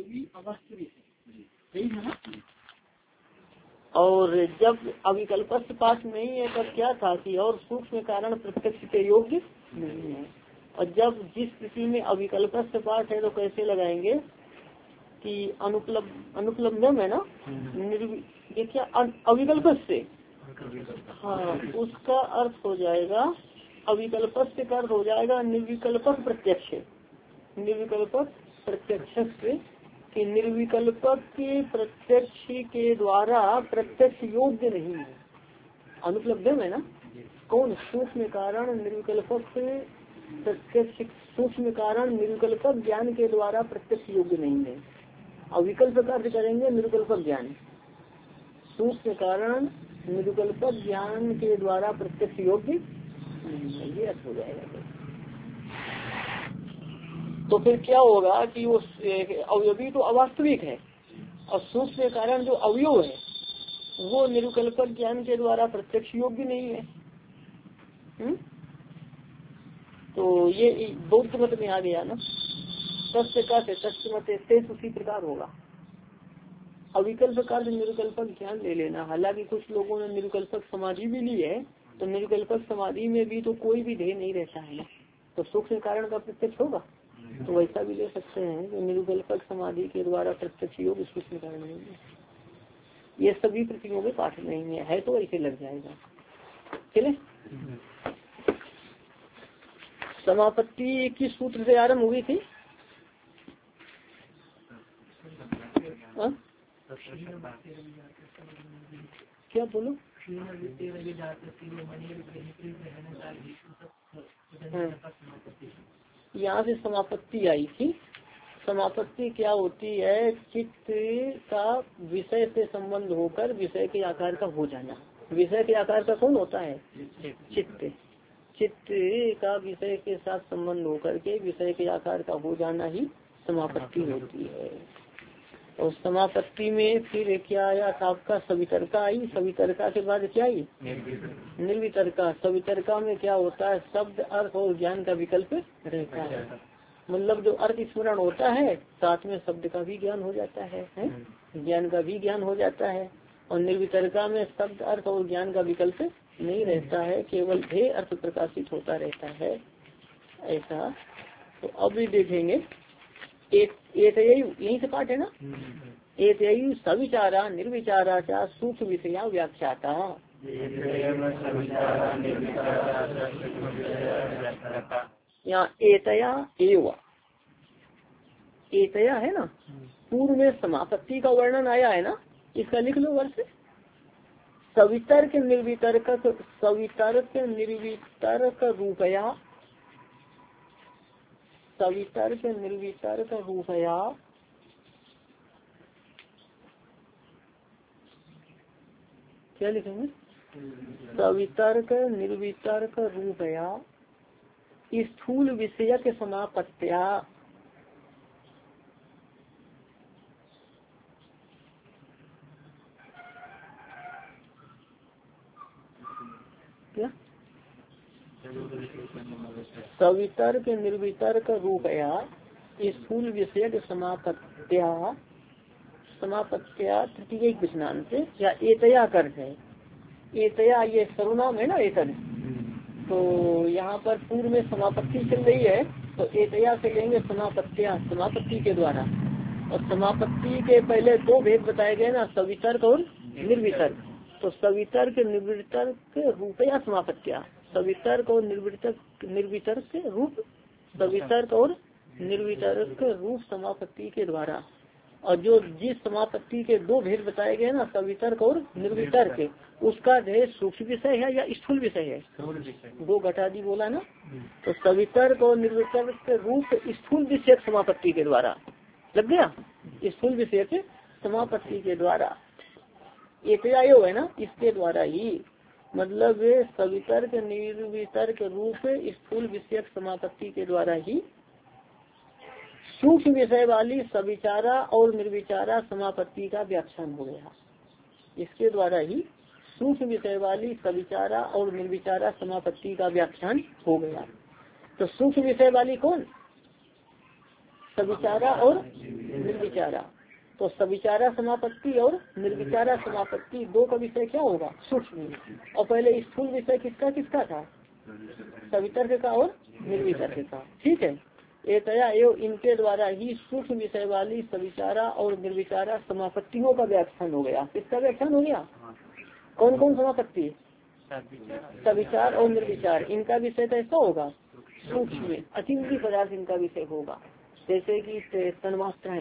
भी अवास्तविक है, सही है ना। और जब अविकल्पस्थ पाठ नहीं है तब क्या था कि और सूक्ष्म कारण प्रत्यक्ष के योग्य नहीं है। और जब जिस स्थिति में अविकल्पस्थ पाठ है तो कैसे लगाएंगे कि अनुपलब्धम है ना, ये क्या अविकल्पस्थ से, हाँ उसका अर्थ हो जाएगा अविकल्पस्थ का अर्थ हो जाएगा निर्विकल्पक प्रत्यक्ष, निर्विकल्पक प्रत्यक्ष से कि निर्विकल्पक के प्रत्यक्ष के द्वारा प्रत्यक्ष योग्य नहीं है। अनुपलब्धम है ना, कौन सूक्ष्म कारण निर्विकल्पक प्रत्यक्ष, सूक्ष्म कारण निर्विकल्पक ज्ञान के द्वारा प्रत्यक्ष योग्य नहीं है। अविकल्प का अर्थ करेंगे निर्विकल्पक ज्ञान, सूक्ष्म कारण निर्विकल्पक ज्ञान के द्वारा प्रत्यक्ष योग्य नहीं है, ये अर्थ हो जाएगा। तो फिर क्या होगा कि वो अवयवी तो अवास्तविक है और सूक्ष्म कारण जो अवयव है वो निर्विकल्पक ज्ञान के द्वारा प्रत्यक्ष योग्य नहीं है। तो ये बौद्ध मत में आ गया ना, सत्य का से सत्य मत से उसी प्रकार होगा। अविकल्प का निर्विकल्पक ज्ञान ले लेना। हालांकि कुछ लोगों ने निर्विकल्पक समाधि भी ली है, तो निर्विकल्पक समाधि में भी तो कोई भी ध्येय नहीं रहता है ना, तो सूक्ष्म कारण का प्रत्यक्ष होगा, तो वैसा भी ले सकते हैं कि निर्विकल्पक समाधि के द्वारा प्रत्यक्ष योग सूक्ष्म कारण नहीं है। ये सभी प्रतियों के पाठ नहीं है तो ऐसे लग जाएगा। चले समापत्ति किस सूत्र से आरम्भ हुई थी? क्या बोलो? यहाँ से समापत्ति आई थी। समापत्ति क्या होती है? चित्त का विषय से संबंध होकर विषय के आकार का हो जाना। विषय के आकार का कौन होता है? चित्त। चित्त का विषय के साथ संबंध होकर के विषय के आकार का हो जाना ही समापत्ति होती है। और समापत्ति में फिर क्या आया था आपका? सवितर्का आई। सवितर्का के बाद क्या आई? निर्वितर्का। सवितर्का में क्या होता है? शब्द अर्थ और ज्ञान का विकल्प रहता है, मतलब जो अर्थ स्मरण होता है साथ में शब्द का भी ज्ञान हो जाता है, ज्ञान का भी ज्ञान हो जाता है। और निर्वितर्का में शब्द अर्थ और ज्ञान का विकल्प नहीं रहता है, केवल ध्येय अर्थ प्रकाशित होता रहता है ऐसा। तो अब भी देखेंगे एक यही से पाठ है ना। एक सविचारा निर्विचारा क्या सूक्ष्म विषया व्याख्याता। यहाँ एतया एव, एतया है ना, पूर्व में समापत्ति का वर्णन आया है ना, इसका लिख लो वर्ष। सवितर्क निर्वितर्क, सवितर्क निर्वितर्क रूपया, सवितर्क निर्वितर्क रूपया क्या लिखेंगे? सवितर्क निर्वितर्क रूपया स्थूल विषयक समापत्त्या। क्या? सवितर्क निर्वितर्क रूपया स्थूल विषयक समापत्त्या, समापत्त्या तृतीय विष्णान से या एतया कर है। एतया ये सर्वनाम है ना एतन, तो यहाँ पर पूर्व में समापत्ति चल रही है तो एतया से लेंगे समापत्त्या, समापत्ति के द्वारा। और समापत्ति के पहले दो भेद बताए गए ना, सवितर्क और निर्वितर्क। तो सवितर्क निर्वितर्क रूपया समापत्त्या, सवितर्क और निर्वितर्क रूप, सवितर्क और निर्वितर्क रूप समापत्ति के द्वारा। और जो जिस समापत्ति के दो भेद बताए गए ना, सवितर्क और निर्वितर्क, उसका ध्येय सूक्ष्म विषय है या स्थूल विषय है? दो घटादी बोला ना, तो सवितर्क और निर्वितर्क रूप स्थूल विषय समापत्ति के द्वारा लग गया, स्थूल विषय समापत्ति के द्वारा। एतयायो है ना, इसके द्वारा ही, मतलब सवितर्क निर्वितर्क रूप स्थूल विषय समापत्ति के द्वारा ही सूक्ष्म विषय वाली सविचारा और निर्विचारा समापत्ति का व्याख्यान हो गया। इसके द्वारा ही सूक्ष्म विषय वाली सविचारा और निर्विचारा समापत्ति का व्याख्यान हो गया। तो सूक्ष्म विषय वाली कौन? सविचारा और निर्विचारा। तो सविचारा समापत्ति और निर्विचारा समापत्ति दो का विषय क्या होगा? सूक्ष्म। और पहले स्थूल विषय किसका किसका था? सवितर्क का और निर्वितर्क का। ठीक है। एतया एवं इनके द्वारा ही सूक्ष्म विषय वाली सविचारा और निर्विचारा समापत्तियों का व्याख्यान हो गया। किसका व्याख्यान हो गया? कौन कौन समापत्ति? सविचार और निर्विचार। इनका विषय कैसा होगा? सूक्ष्म अतीन्द्रिय पदार्थ इनका विषय होगा। जैसे कि तन्मात्राएं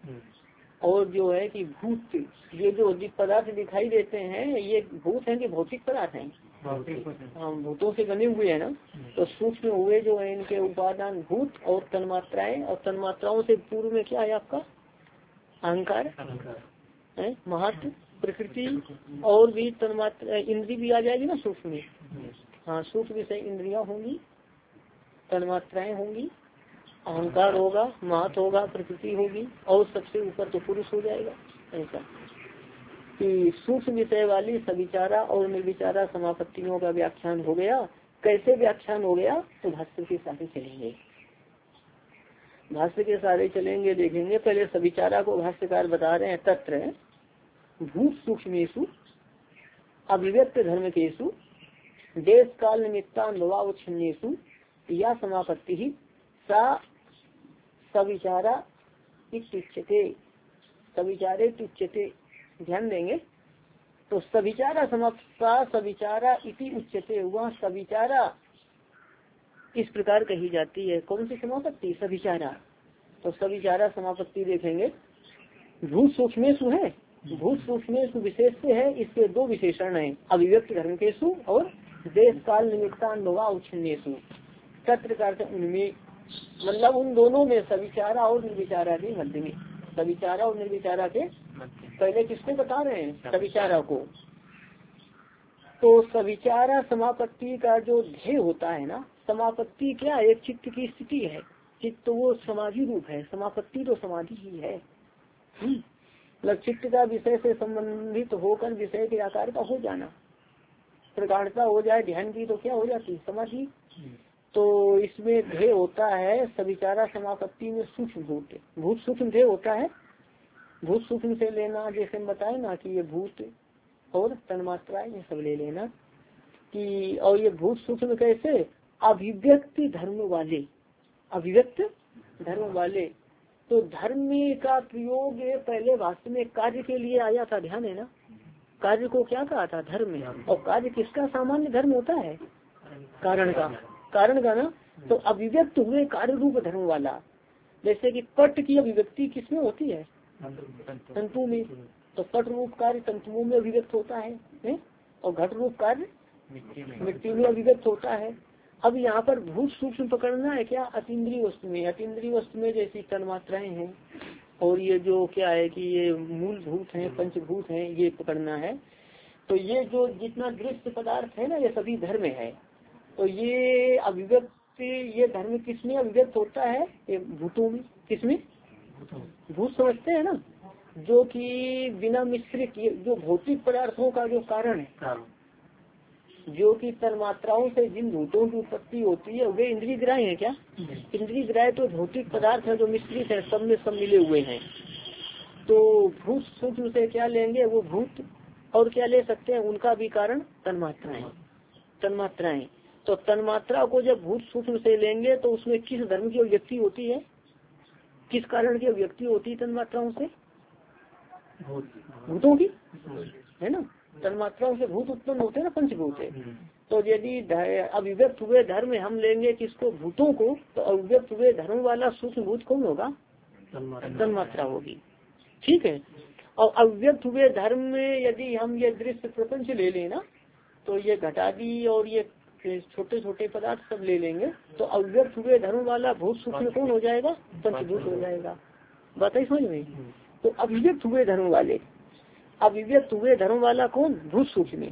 और जो है कि भूत, ये जो पदार्थ दिखाई देते हैं ये भूत हैं कि भौतिक पदार्थ हैं? हम भूतों से बने हुए हैं ना। तो सूक्ष्म हुए जो है इनके उपादान भूत और तन्मात्राएं। और तन्मात्राओं से पूर्व में क्या है आपका? अहंकार है, महत्व, प्रकृति और भी तन्मात्रा इंद्री भी आ जाएगी ना सूक्ष्म में। हाँ, सूक्ष्म विषय इंद्रियां होंगी, तन्मात्राएं होंगी, अहंकार होगा, महत्व होगा, प्रकृति होगी और सबसे ऊपर तो पुरुष हो जाएगा। ऐसा कि सूक्ष्म विषय वाली सविचारा और निर्विचारा समापत्तियों का व्याख्यान हो गया। कैसे व्याख्यान हो गया? तो भाष्य के सारे चलेंगे, भाष्य के सारे चलेंगे, देखेंगे। पहले सविचारा को भाष्यकार बता रहे हैं। तत्र भूत सूक्ष्मेषु अभिव्यक्त धर्म केषु देश काल निमित्तान्वच्छिन्नेषु या समापत्ति ही सा सविचारा इत्युच्यते। सविचारे तुच्यते, ध्यान देंगे। तो सविचारा समाप्ता सविचारा इति उच्यते, वह सविचारा इस प्रकार कही जाती है। कौन सी समापत्ति? सविचारा। तो सविचारा समापत्ति देखेंगे। भूत सूक्ष्मेषु है, भूत सूक्ष्मेषु विशेष से है, इसके दो विशेषण हैं, अभिव्यक्त धर्म केषु और देश काल निमित्तान्वच्छिन्नेषु। तत्र का अर्थ उनमें, मतलब उन दोनों में, सविचारा और निर्विचारा के मध्य में। सविचारा और निर्विचारा के पहले किसको बता रहे हैं? सविचारा को। तो सविचारा समापत्ति का जो ध्येय होता है ना, समापत्ति क्या है? एक चित्त की स्थिति है। चित्त वो समाधि रूप है, समापत्ति तो समाधि ही है। मतलब चित्त का विषय से संबंधित होकर विषय के आकार का हो जाना, प्रगाढ़ता हो जाए ध्यान की तो क्या हो जाती? समाधि। तो इसमें ध्येय होता है सविचारा समापत्ति में सूक्ष्म भूत, भूत सूक्ष्म ध्येय होता है। भूत सूक्ष्म से लेना, जैसे बताए ना कि ये भूत और तन्मात्रा ये सब ले लेना कि, और ये भूत सूक्ष्म कैसे? अभिव्यक्त धर्म वाले, अभिव्यक्त धर्म वाले। तो धर्म का प्रयोग पहले वास्तव में कार्य के लिए आया था, ध्यान है ना। कार्य को क्या कहा था? धर्म। और कार्य किसका सामान्य धर्म होता है? कारण का, कारण का ना। तो अभिव्यक्त हुए कार्य रूप धर्म वाला। जैसे कि पट की अभिव्यक्ति किसमें होती है? तंतु में। तो पट रूप कार्य तंतुओं में अभिव्यक्त होता है? और घट रूप कार्य मिट्टी में अभिव्यक्त होता है। अब यहाँ पर भूत सूक्ष्म पकड़ना है क्या? अतीन्द्रिय वस्तु में। अतीन्द्रिय वस्तु में जैसी तन्मात्राएं हैं और ये जो क्या है कि ये मूल भूत हैं, पंचभूत हैं, ये पकड़ना है। तो ये जो जितना दृश्य पदार्थ है ना, ये सभी धर्म है। तो ये अभिव्यक्ति, ये धर्म किसमें अभिव्यक्त होता है? ये भूतों में। किसमें? भूत समझते हैं ना, जो कि बिना मिश्रित, जो भौतिक पदार्थों का जो कारण है, जो कि तन्मात्राओं से जिन भूतों की उत्पत्ति होती है वे इंद्रिय ग्राह्य है क्या? इंद्रिय ग्राह्य तो भौतिक पदार्थ है जो मिश्रित है, सब में सब मिले हुए हैं। तो भूत सूक्ष्म से क्या लेंगे? वो भूत। और क्या ले सकते हैं? उनका भी कारण तन्मात्राएं, तन्मात्राएं। तो तन्मात्रा को जब भूत सूक्ष्म से लेंगे तो उसमें किस धर्म की अभिव्यक्ति होती है? किस कारण की अभिव्यक्ति होती है तन्मात्राओं से? भूतों की, है ना। तन्मात्राओं से भूत उत्पन्न होते हैं ना, पंचभूत है। तो यदि अभिव्यक्त हुए धर्म हम लेंगे किसको? भूतों को। तो अभिव्यक्त हुए धर्म वाला सूक्ष्म भूत कौन होगा? तन्मात्रा होगी। ठीक है। और अभिव्यक्त हुए धर्म में यदि हम ये दृश्य प्रपंच ले लेना, तो ये घटादी और ये छोटे छोटे पदार्थ सब ले लेंगे, तो अव्यक्त हुए धर्म वाला भूत सूक्ष्म कौन हो जाएगा? पंचभूत हो जाएगा। बात है समझ में? तो अभिव्यक्त हुए धर्म वाले, अभिव्यक्त हुए धर्म वाला कौन? भूत सूक्ष्म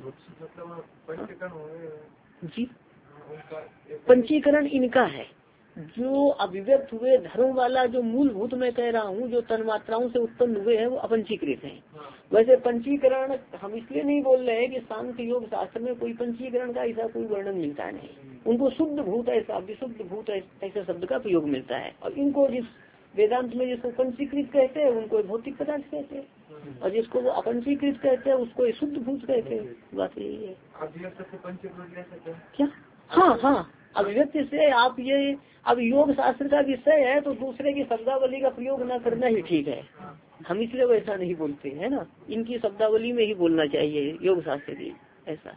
जी। पंचीकरण इनका है। जो अभिव्यक्त हुए धर्म वाला जो मूलभूत मैं कह रहा हूँ, जो तन्मात्राओं से उत्पन्न हुए हैं, वो अपंचीकृत हैं। वैसे पंचीकरण हम इसलिए नहीं बोल रहे हैं कि सांख्य योग शास्त्र में कोई पंचीकरण का ऐसा कोई वर्णन मिलता नहीं। उनको शुद्ध भूत ऐसा, विशुद्ध भूत ऐसा शब्द का प्रयोग मिलता है। और इनको जिस वेदांत में जिसको पंचीकृत कहते हैं उनको भौतिक पदार्थ कहते हैं, और जिसको वो अपंचीकृत कहते हैं उसको शुद्ध भूत कहते हैं। बात यही है क्या? हाँ हाँ, अभिव्यक्ति से आप ये, अब योग शास्त्र का विषय है तो दूसरे की शब्दावली का प्रयोग न करना ही ठीक है। हम इसलिए वैसा नहीं बोलते है ना, इनकी शब्दावली में ही बोलना चाहिए योग शास्त्र की, ऐसा।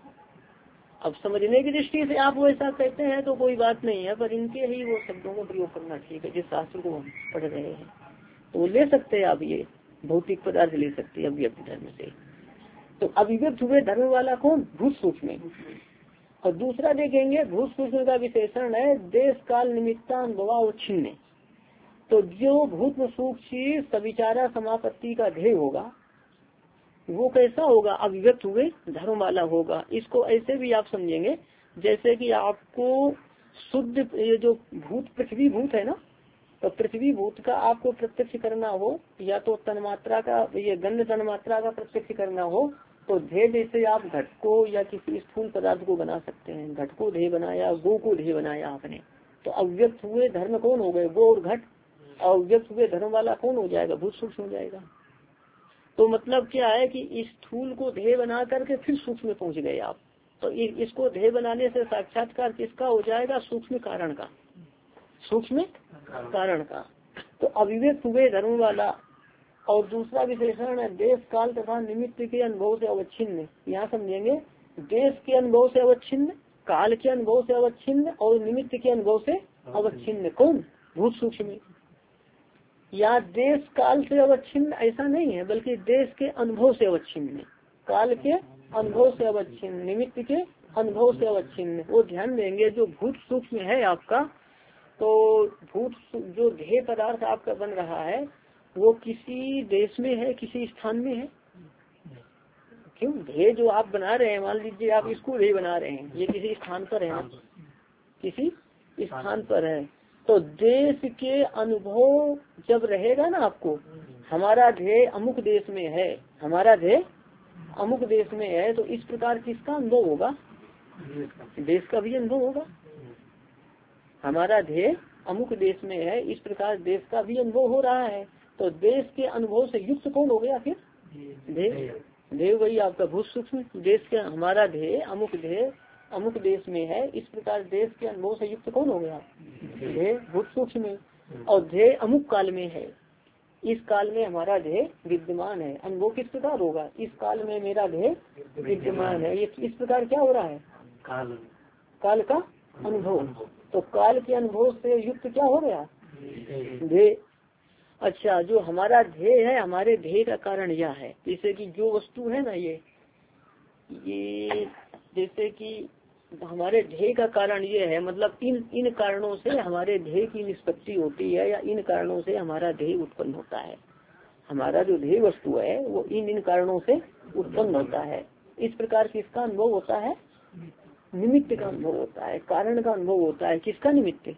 अब समझने की दृष्टि से आप वो ऐसा कहते हैं तो कोई बात नहीं है, पर इनके ही वो शब्दों का प्रयोग करना ठीक है जिस शास्त्र को हम पढ़ रहे हैं। तो वो ले सकते हैं आप, ये भौतिक पदार्थ ले सकते हैं अभिव्यक्त धर्म से। तो अभिव्यक्त हुए धर्म वाला कौन? भूत सूक्ष्म। और दूसरा देखेंगे भूत सूक्ष्म का विशेषण है देश काल निमित्तानुभवावच्छिन्न। तो जो भूत सूक्ष्म सविचारा समापत्ति का ध्येय होगा वो कैसा होगा? अभिव्यक्त हुए धर्म वाला होगा। इसको ऐसे भी आप समझेंगे जैसे कि आपको शुद्ध ये जो भूत पृथ्वी भूत है ना, तो पृथ्वी भूत का आपको प्रत्यक्ष करना हो, या तो तन्मात्रा का ये गंध तन्मात्रा का प्रत्यक्ष करना हो, तो ध्येय जैसे आप घट को या किसी स्थूल पदार्थ को बना सकते हैं। घट को ध्येय बनाया, गो को ध्येय बनाया आपने, तो अव्यक्त हुए धर्म कौन हो गए? गो और घट। और अव्यक्त हुए धर्म वाला कौन हो जाएगा? भूत सूक्ष्म हो जाएगा। तो मतलब क्या है कि इस स्थूल को ध्येय बना करके फिर सूक्ष्म में पहुंच गए आप। तो इसको ध्येय बनाने से साक्षात्कार किसका हो जाएगा? सूक्ष्म कारण का, सूक्ष्म कारण का। तो अविवेक हुए धर्म वाला। और दूसरा विशेषण है देश काल तथा निमित्त के अनुभव से अवच्छिन्न। यहाँ समझेंगे देश के अनुभव से अवच्छिन्न, काल के अनुभव से अवच्छिन्न और निमित्त के अनुभव से अवच्छिन्न। कौन? भूत सूक्ष्म। या देश काल से अवच्छिन्न ऐसा नहीं है, बल्कि देश के अनुभव से अवच्छिन्न, काल के अनुभव से अवच्छिन्न, निमित्त के अनुभव से अवच्छिन्न। वो ध्यान देंगे जो भूत सूक्ष्म है आपका, तो भूत जो ध्येय पदार्थ आपका बन रहा है वो किसी देश में है, किसी स्थान में है? क्यों? ध्येय जो आप बना रहे हैं, मान लीजिए आप इसको ध्येय बना रहे हैं, ये किसी स्थान पर है, किसी स्थान पर है। तो देश के अनुभव जब रहेगा ना आपको, हमारा ध्येय अमुक देश में है, हमारा ध्येय अमुक देश में है, तो इस प्रकार किसका अनुभव होगा? देश का भी अनुभव होगा। हमारा ध्येय अमुक देश में है, इस प्रकार देश का भी अनुभव हो रहा है। तो देश के अनुभव से युक्त कौन हो गया फिर? ध्येय। ध्येय वही आपका भूत सूक्ष्म। देश के, हमारा ध्येय अमुक देश में है, इस प्रकार देश के अनुभव से युक्त कौन हो गया? ध्येय भूत सूक्ष्म। और ध्येय अमुक काल में है, इस काल में हमारा ध्येय विद्यमान है। अनुभव किस प्रकार होगा? इस काल में मेरा ध्येय विद्यमान है। ये इस प्रकार क्या हो रहा है? काल का अनुभव। तो काल के अनुभव से युक्त क्या हो गया? ध्येय। अच्छा, जो हमारा ध्येय है, हमारे ध्येय का कारण यह है, जैसे कि जो वस्तु है ना, ये जैसे कि हमारे ध्येय का कारण ये है, मतलब इन कारणों से हमारे ध्येय की निष्पत्ति होती है, या इन कारणों से हमारा ध्येय उत्पन्न होता है। हमारा जो ध्येय वस्तु है वो इन कारणों से उत्पन्न होता है। इस प्रकार किसका अनुभव होता है? निमित्त का अनुभव होता है, कारण का अनुभव होता है। किसका निमित्त?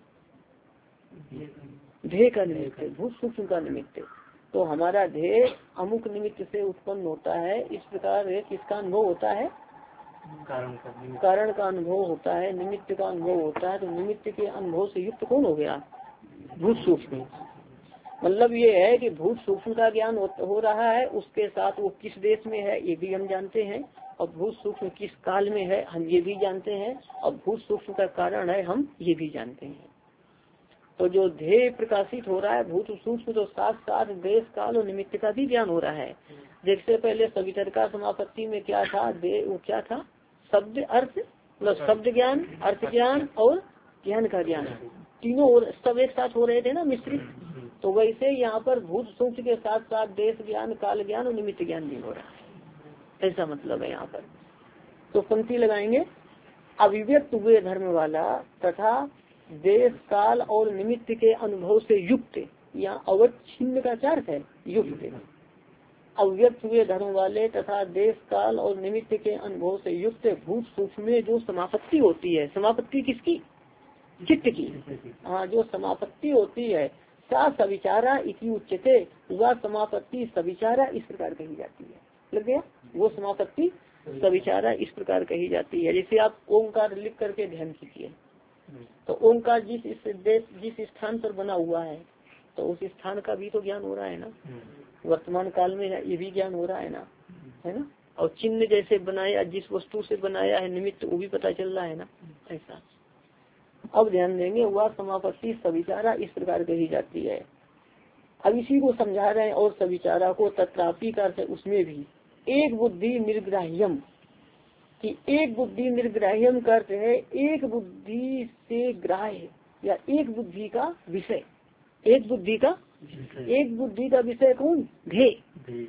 ध्येय का निमित्त, भूत सूक्ष्म का निमित्त। तो हमारा ध्येय अमुक निमित्त से उत्पन्न होता है। इस प्रकार किसका अनुभव होता है? कारण का अनुभव होता है, निमित्त का अनुभव होता है। तो निमित्त के अनुभव से युक्त कौन हो गया? भूत सूक्ष्म। मतलब ये है कि भूत सूक्ष्म का ज्ञान हो रहा है, उसके साथ वो किस देश में है ये भी हम जानते हैं, और भूत सूक्ष्म किस काल में है हम ये भी जानते हैं, और भूत सूक्ष्म का कारण है हम ये भी जानते हैं। तो जो ध्येय प्रकाशित हो रहा है भूत सूक्ष्म, तो साथ साथ देश काल और निमित्त का भी ज्ञान हो रहा है। जैसे पहले सवितरका समापत्ति में क्या था? वो क्या था? शब्द अर्थ मतलब शब्द ज्ञान, अर्थ ज्ञान और ज्ञान का ज्ञान, तीनों और सब एक साथ हो रहे थे ना, मिश्रित। तो वैसे यहाँ पर भूत सूक्ष्म के साथ साथ देश ज्ञान, काल ज्ञान और निमित्त ज्ञान भी हो रहा है, ऐसा मतलब है यहाँ पर। तो पंक्ति लगाएंगे, अभिव्यक्त हुए धर्म वाला तथा देश काल और निमित्त के अनुभव से युक्त, या अवच्छिन्न का क्या अर्थ है? युक्त। अव्यक्त हुए धर्म वाले तथा देश काल और निमित्त के अनुभव से युक्त भूत सूक्ष्म में जो समापत्ति होती है, समापत्ति किसकी? चित्त की। हाँ, जो समापत्ति होती है सा सविचारा इति उच्यते, वह समापत्ति सविचारा इस प्रकार कही जाती है। लग गया? वो समापत्ति सविचारा इस प्रकार कही जाती है। जैसे आप ओंकार लिख करके ध्यान कीजिए, तो ओंकार जिस स्थान पर बना हुआ है, तो उस स्थान का भी तो ज्ञान हो रहा है ना, वर्तमान काल में ये भी ज्ञान हो रहा है ना, है ना। और चिन्ह जैसे बनाया, जिस वस्तु से बनाया है निमित्त, वो भी पता चल रहा है ना, ऐसा। अब ध्यान देंगे, वह समापत्ति सविचारा इस प्रकार कही जाती है। अब इसी को समझा रहे हैं, और सविचारा को तत्रापि का अर्थ उसमें भी एक बुद्धि निर्ग्राह्यम, कि एक बुद्धि निर्ग्राह्यम का अर्थ है एक बुद्धि से ग्राह्य या एक बुद्धि का विषय। एक बुद्धि का विषय कौन? ध्येय।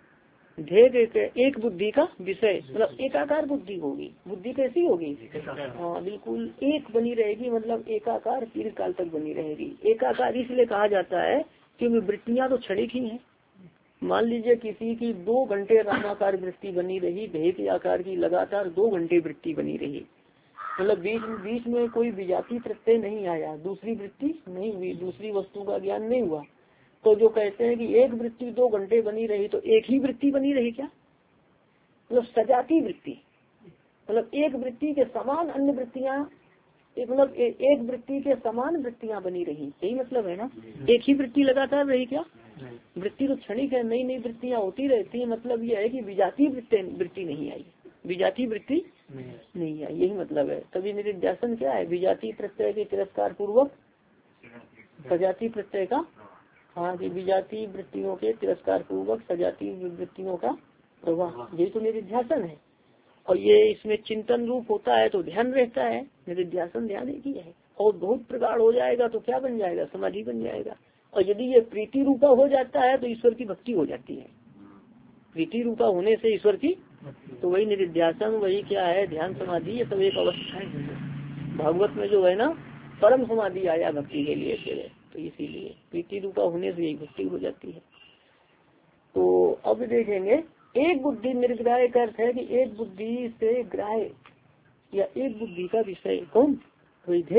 एक बुद्धि का विषय मतलब एकाकार बुद्धि होगी। बुद्धि कैसी होगी? हाँ बिल्कुल एक बनी रहेगी, मतलब एकाकार दीर्घ काल तक बनी रहेगी। एकाकार इसलिए कहा जाता है क्योंकि वृत्तियां तो क्षणिक ही हैं। मान लीजिए किसी की 2 घंटे रामाकार वृत्ति बनी रही, ध्येय के आकार की लगातार 2 घंटे वृत्ति बनी रही, मतलब बीच में कोई विजाति प्रत्यय नहीं आया, दूसरी वृत्ति नहीं हुई, दूसरी वस्तु का ज्ञान नहीं हुआ, तो जो कहते हैं कि एक वृत्ति 2 घंटे बनी रही तो एक ही वृत्ति बनी रही क्या? मतलब सजाती वृत्ति, मतलब एक वृत्ति के समान अन्य वृत्तियां, मतलब एक वृत्ति के समान वृत्तियां बनी रही, यही मतलब है ना। एक ही वृत्ति लगातार रही क्या? वृत्ति तो क्षणिक है, नई नई वृत्तियां होती रहती है। मतलब यह है कि विजातीय वृत्ति नहीं आई, विजातीय वृत्ति नहीं आई, यही मतलब है। तभी निरिध्यासन क्या है? विजातीय प्रत्यय के तिरस्कार पूर्वक सजातीय प्रत्यय का, हाँ कि विजातीय वृत्तियों के तिरस्कार पूर्वक सजातीय वृत्तियों का प्रवाह, यही तो निरिध्यासन है। और ये इसमें चिंतन रूप होता है तो ध्यान रहता है, निरिध्यासन ध्यान एक ही है। और बहुत प्रगाढ़ हो जाएगा तो क्या बन जाएगा? समाधि बन जाएगा। और यदि ये प्रीति रूपा हो जाता है तो ईश्वर की भक्ति हो जाती है। प्रीति रूपा होने से ईश्वर की, तो वही निरिध्यासन, वही क्या है? ध्यान समाधि, ये सब एक अवस्था है। भागवत में जो है ना परम समाधि आया भक्ति के लिए फिर, तो इसीलिए प्रीति रूपा होने से यही भक्ति हो जाती है। तो अब देखेंगे एक बुद्धि निर्ग्राह्य का अर्थ है कि एक बुद्धि से ग्राह्य या एक बुद्धि का विषय कौन? ध्येय।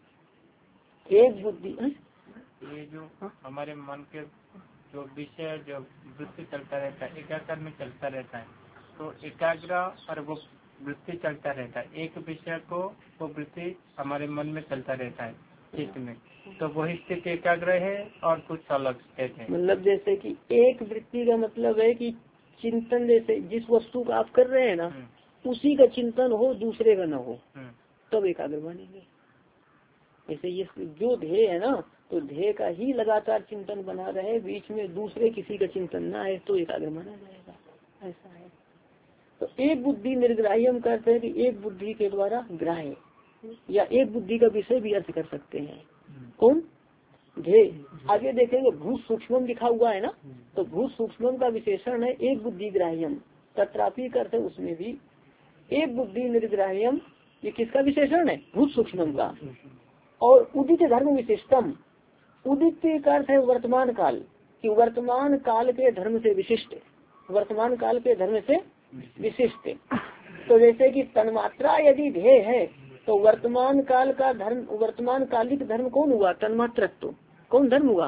एक बुद्धि ये जो हमारे मन के जो विषय जो वृत्ति चलता रहता है, एकाग्र में चलता रहता है, तो एकाग्र और वो वृत्ति चलता रहता है, एक विषय को वो वृत्ति हमारे मन में चलता रहता है चित्त में, तो वही स्थिति एकाग्र है और कुछ अलग स्थिति है। मतलब जैसे कि एक वृत्ति का मतलब है कि चिंतन, जैसे जिस वस्तु का आप कर रहे हैं ना उसी का चिंतन हो, दूसरे का न हो, तब एकाग्र मानेंगे। जैसे ये जो ध्येय है ना, तो ध्येय का ही लगातार चिंतन बना रहे, बीच में दूसरे किसी का चिंतन ना है, तो एकाग्र माना जाएगा, ऐसा है। तो एक बुद्धि निर्ग्राह्यम करते हैं कि एक बुद्धि के द्वारा ग्राह्य या एक बुद्धि का विषय भी अर्थ कर सकते हैं। कौन? ध्येय। आगे देखेंगे भूत सूक्ष्म लिखा हुआ है ना, तो भूत सूक्ष्म का विशेषण है एक बुद्धि ग्राह्यम, तत्रापि करते उसमें भी एक बुद्धि निर्ग्राह्यम, ये किसका विशेषण है? भूत सूक्ष्म का। और उदित धर्म विशिष्टम, उदित का अर्थ है वर्तमान काल, कि वर्तमान काल के धर्म से विशिष्ट, वर्तमान काल के धर्म से विशिष्ट। तो जैसे कि तन्मात्रा यदि ध्येय है तो वर्तमान काल का धर्म, वर्तमान कालिक धर्म कौन हुआ? तन्मात्रत्व। कौन धर्म हुआ?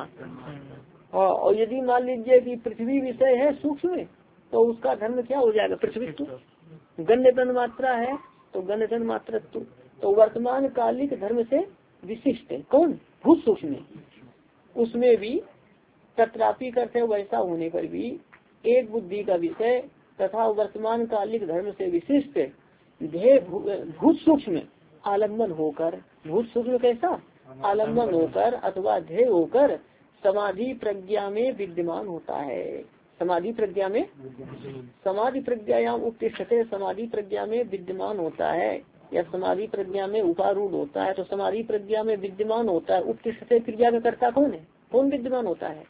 और यदि मान लीजिए कि पृथ्वी विषय है सूक्ष्म, तो उसका धर्म क्या हो जाएगा? पृथ्वीत्व। गण्य तन्मात्रा है तो गण्य तन्मात्रत्व। तो वर्तमान कालिक धर्म से विशिष्ट कौन? भूत सूक्ष्म। उसमें भी तत्रापि करते वैसा होने पर भी एक बुद्धि का विषय तथा वर्तमान कालिक धर्म से विशिष्ट ध्येय भूत सूक्ष्म आलम्बन होकर, भूत सूक्ष्म कैसा? आलम्बन होकर अथवा ध्येय होकर समाधि प्रज्ञा में विद्यमान होता है। समाधि प्रज्ञा में, समाधि प्रज्ञायाम उत्तिष्ठते, समाधि प्रज्ञा में विद्यमान होता है या समाधि प्रज्ञा में उपारूढ़ होता है। तो समाधि प्रज्ञा में विद्यमान होता है, उत्तिष्ठते क्रिया का कर्ता कौन है? कौन विद्यमान होता है?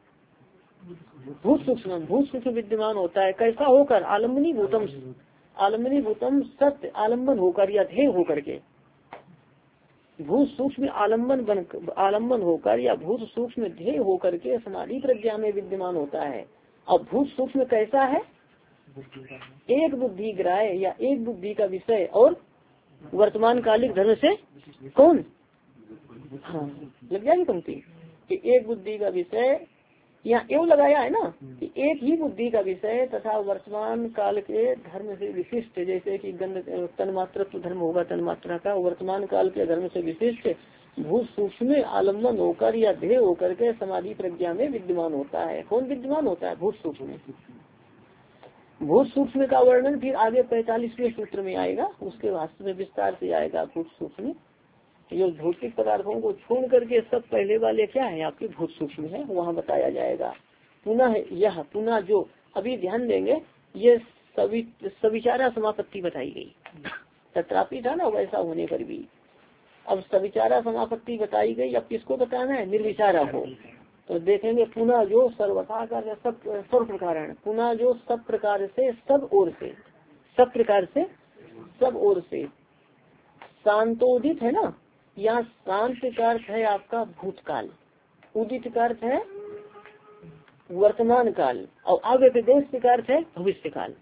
भूत सूक्ष्म। भूत सूक्ष्म विद्यमान होता है कैसा होकर? आलम्बनी भूतम, आलम्बनी भूतम सत्य आलम्बन होकर या ध्येय होकर के, भूत सूक्ष्म आलम्बन होकर या भूत सूक्ष्म ध्येय होकर के समाधि प्रज्ञा में विद्यमान होता है। अब भूत सूक्ष्म कैसा है? एक बुद्धि ग्राह्य या एक बुद्धि का विषय और वर्तमान कालिक धर्म से कौन? हाँ लग जाएगी पंक्ति कि एक बुद्धि का विषय, यहाँ एवं लगाया है ना कि एक ही बुद्धि का विषय तथा वर्तमान काल के धर्म से विशिष्ट, जैसे कि तन्मात्रत्व धर्म होगा तन्मात्रा का, वर्तमान काल के धर्म से विशिष्ट भूत सूक्ष्म आलम्बन होकर या ध्येय होकर के समाधि प्रज्ञा में विद्यमान होता है। कौन विद्यमान होता है? भूत सूक्ष्म। भूत सूक्ष्म का वर्णन फिर आगे 45वें सूत्र में आएगा, उसके वास्तव में विस्तार से आएगा। भूत सूक्ष्म जो भौतिक पदार्थों को छोड़ करके सब पहले वाले क्या है आपके भूत सूक्ष्म है, वहाँ बताया जाएगा। पुनः जो अभी ध्यान देंगे, ये सविचारा समापत्ति बताई गई, तत्रापि था ना वैसा होने पर भी। अब सविचारा समापत्ति बताई गई, अब किसको बताना है? निर्विचारा को। तो देखेंगे पुनः जो सर्वथा का सब प्रकार है, पुनः जो सब प्रकार से सब ओर से, सब प्रकार से सब ओर से शांतोदित है ना। यहाँ शांत का अर्थ है आपका भूतकाल, उदित का अर्थ है वर्तमान काल, और अव्यपदेश का अर्थ है भविष्य काल।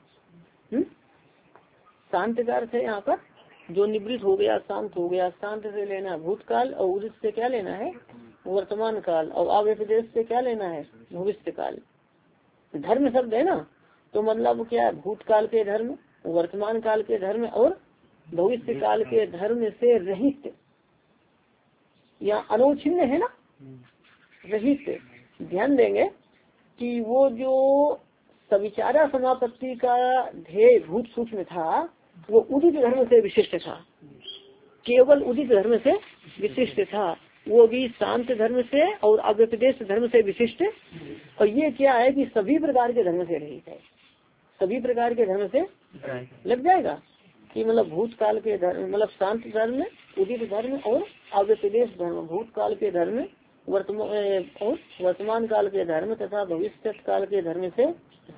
शांत का अर्थ है यहाँ पर जो निवृत्त हो गया, शांत हो गया, शांत से लेना भूतकाल, और उदित से क्या लेना है? वर्तमान काल, और अव्यपदेश से क्या लेना है? भविष्य काल। धर्म शब्द है ना, तो मतलब क्या? भूतकाल के धर्म, वर्तमान काल के धर्म और भविष्य काल के धर्म से रहित, या अनौच्छिन्न है ना, रहित। ध्यान देंगे कि वो जो सविचारा समापत्ति का ध्येय भूत सूक्ष्म था, वो उदित धर्म से विशिष्ट था, केवल उदित धर्म से विशिष्ट था। वो भी शांत धर्म से और अव्यपदेश धर्म से विशिष्ट। और ये क्या है कि सभी प्रकार के धर्म से रहित है, सभी प्रकार के धर्म से लग जाएगा कि मतलब भूतकाल के धर्म, मतलब शांत धर्म, उदित धर्म और अव्यपदेश धर्म, भूतकाल के धर्म, वर्तमान काल के धर्म तथा भविष्य काल के धर्म से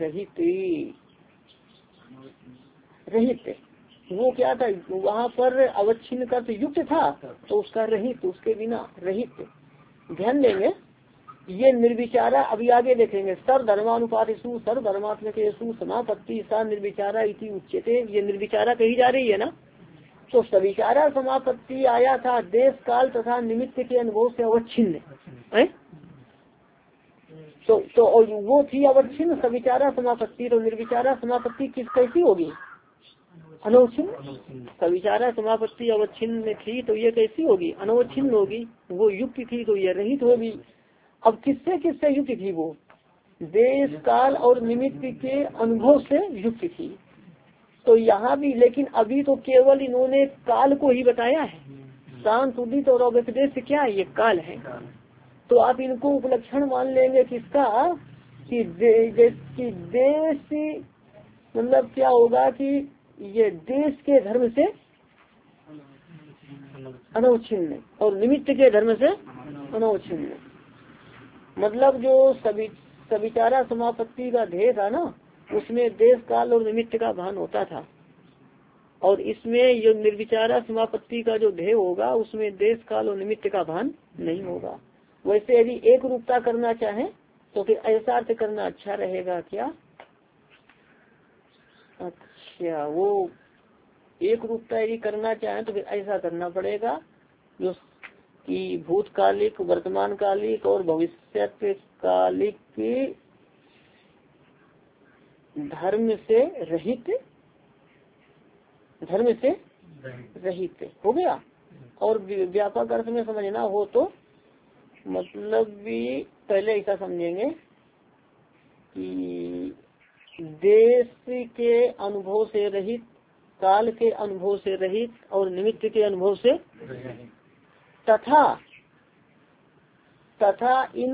रहित। वो क्या था वहाँ पर? अवच्छिन्न का तो युक्त था, तो उसका रहित, उसके बिना रहित। ध्यान देंगे ये निर्विचारा, अभी आगे देखेंगे। सर्वधर्मानुपातिषु सर्वधर्मात्मकेषु समापत्ति सा निर्विचारा इति उच्यते। ये निर्विचारा कही जा रही है ना। तो सविचारा समापत्ति आया था देश काल तथा निमित्त के अनुभव से अवच्छिन्न है। तो और वो थी अवच्छिन्न सविचारा समापत्ति। तो निर्विचारा समापत्ति किस कैसी होगी? अनवच्छिन्न। सविचारा समापत्ति अवच्छिन्न थी तो ये कैसी होगी? अनवच्छिन्न होगी। वो युक्त थी तो ये रहित होगी। अब किससे किससे युक्त थी वो? देश काल और निमित्त के अनुभव से युक्त थी। तो यहाँ भी, लेकिन अभी तो केवल इन्होंने काल को ही बताया है। शांत उदित और अव्यपदेश क्या है? ये काल है। तो आप इनको उपलक्षण मान लेंगे किसका? कि देश, मतलब क्या होगा कि ये देश के धर्म से अनवच्छिन्न और निमित्त के धर्म से अनवच्छिन्न। मतलब जो सविचारा समापत्ति का ध्येय था ना, उसमें देश काल और निमित्त का भान होता था, और इसमें जो निर्विचारा समापत्ति का जो ध्येय होगा उसमें देश काल और निमित्त का भान नहीं होगा। वैसे यदि एक रूपता करना चाहे तो फिर ऐसा अर्थ करना अच्छा रहेगा क्या? अच्छा, वो एक रूपता यदि करना चाहे तो फिर ऐसा करना पड़ेगा जो कि भूतकालिक, वर्तमान कालिक और भविष्य कालिक की धर्म से रहित, धर्म से रहित हो गया। और व्यापक अर्थ में समझना हो तो मतलब भी पहले ऐसा समझेंगे कि देश के अनुभव से रहित, काल के अनुभव से रहित और निमित्त के अनुभव से तथा इन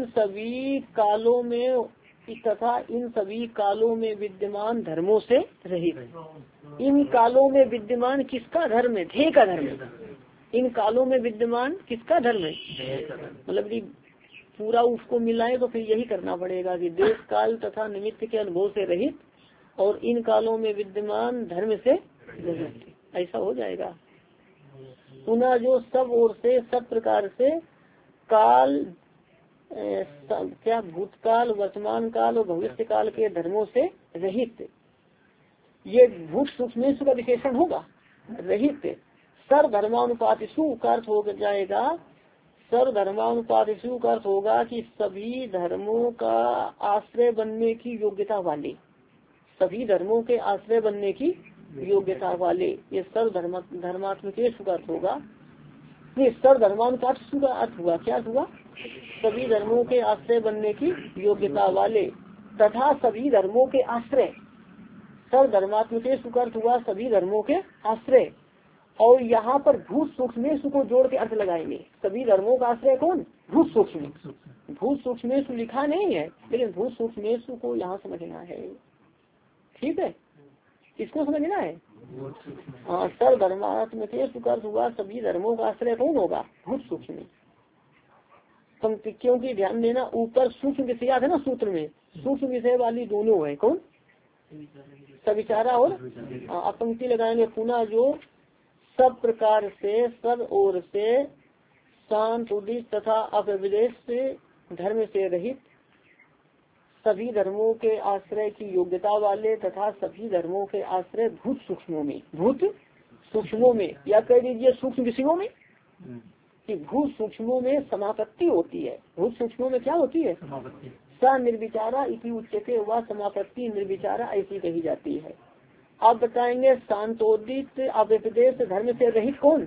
सभी कालों में विद्यमान धर्मों से रहित। इन कालों में विद्यमान किसका धर्म है? ध्येय का धर्म है। इन कालों में विद्यमान किसका धर्म है? मतलब कि पूरा उसको मिलाए तो फिर यही करना पड़ेगा कि देश काल तथा निमित्त के अनुभव से रहित और इन कालों में विद्यमान धर्म से रहित, ऐसा हो जाएगा। पुनः जो सब ओर से, सब प्रकार से काल, क्या भूतकाल, वर्तमान काल और भविष्य काल के धर्मों से रहित, ये भूत सूक्ष्म का विशेषण होगा। रहित सर्वधर्मानुपातिषु का अर्थ हो जाएगा, सर्वधर्मानुपातिषु का अर्थ होगा कि सभी धर्मों का आश्रय बनने की योग्यता वाले, सभी धर्मों के आश्रय बनने की योग्यता वाले, ये सर्वधर्मात्मकेषु का अर्थ होगा। नहीं, सर्वधर्मानुपात का अर्थ हुआ, क्या हुआ? सभी धर्मों के आश्रय बनने की योग्यता वाले तथा सभी धर्मों के आश्रय। सर्वधर्मात्मकेश का अर्थ हुआ सभी धर्मों के आश्रय। और यहाँ पर भूत सूक्ष्मेशु को जोड़ के अर्थ लगाएंगे। सभी धर्मों का आश्रय कौन? भूत सूक्ष्म। भूत सूक्ष्मेशु लिखा नहीं है, लेकिन भूत सूक्ष्मेशु को यहाँ समझना है। ठीक है, इसको समझना है। हाँ, सर्वधर्मात्मकेश का अर्थ हुआ सभी धर्मों का आश्रय कौन होगा? भूत सूक्ष्म। क्योंकि ध्यान देना, ऊपर सूक्ष्म विषयात है ना, सूत्र में सूक्ष्म विषय वाली दोनों है। कौन? सविचारा और अब पंक्ति लगाएंगे पुनः, जो सब प्रकार से सब ओर से शांत उदित तथा अपविदेश से धर्म से रहित, सभी धर्मों के आश्रय की योग्यता वाले तथा सभी धर्मों के आश्रय भूत सूक्ष्मों में, भूत सूक्ष्मों में, या कह दीजिए सूक्ष्म विषयों में, कि भूत सूक्ष्मों में समापत्ति होती है। भूत सूक्ष्मों में क्या होती है? सा निर्विचारा इति उच्यते, वह समापत्ति निर्विचारा ऐसी कही जाती है। आप बताएंगे शांतोदित अपविदेश धर्म से रहित कौन?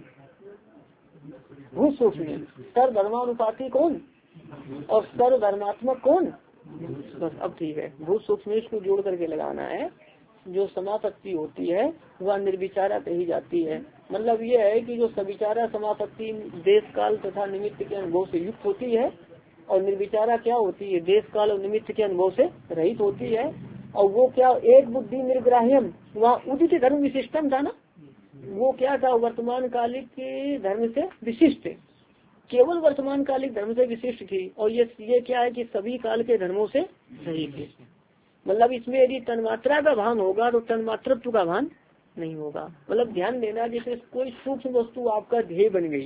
भूत सूक्ष्म। सर्वधर्मानुपाती कौन? और सर्वधर्मात्मक कौन? बस अब ठीक है, भूत सूक्ष्म को जोड़ करके लगाना है। जो समापत्ति होती है वह निर्विचारा कही जाती है। मतलब ये है कि जो सविचारा समापत्ति देश काल तथा निमित्त के अनुभव से युक्त होती है, और निर्विचारा क्या होती है? देश काल और निमित्त के अनुभव से रहित होती है। और वो क्या, एक बुद्धि निर्ग्राह्यम, वहाँ उदित धर्म विशिष्टम था ना, वो क्या था? वर्तमान कालिक धर्म से विशिष्ट, केवल वर्तमान कालिक धर्म से विशिष्ट थी। और ये क्या है कि सभी काल के धर्मों से रहित थी। मतलब इसमें यदि तन्मात्रा का भान होगा तो तन्मात्रत्व का भान नहीं होगा। मतलब ध्यान देना, जैसे कोई सूक्ष्म वस्तु आपका ध्येय बन गई,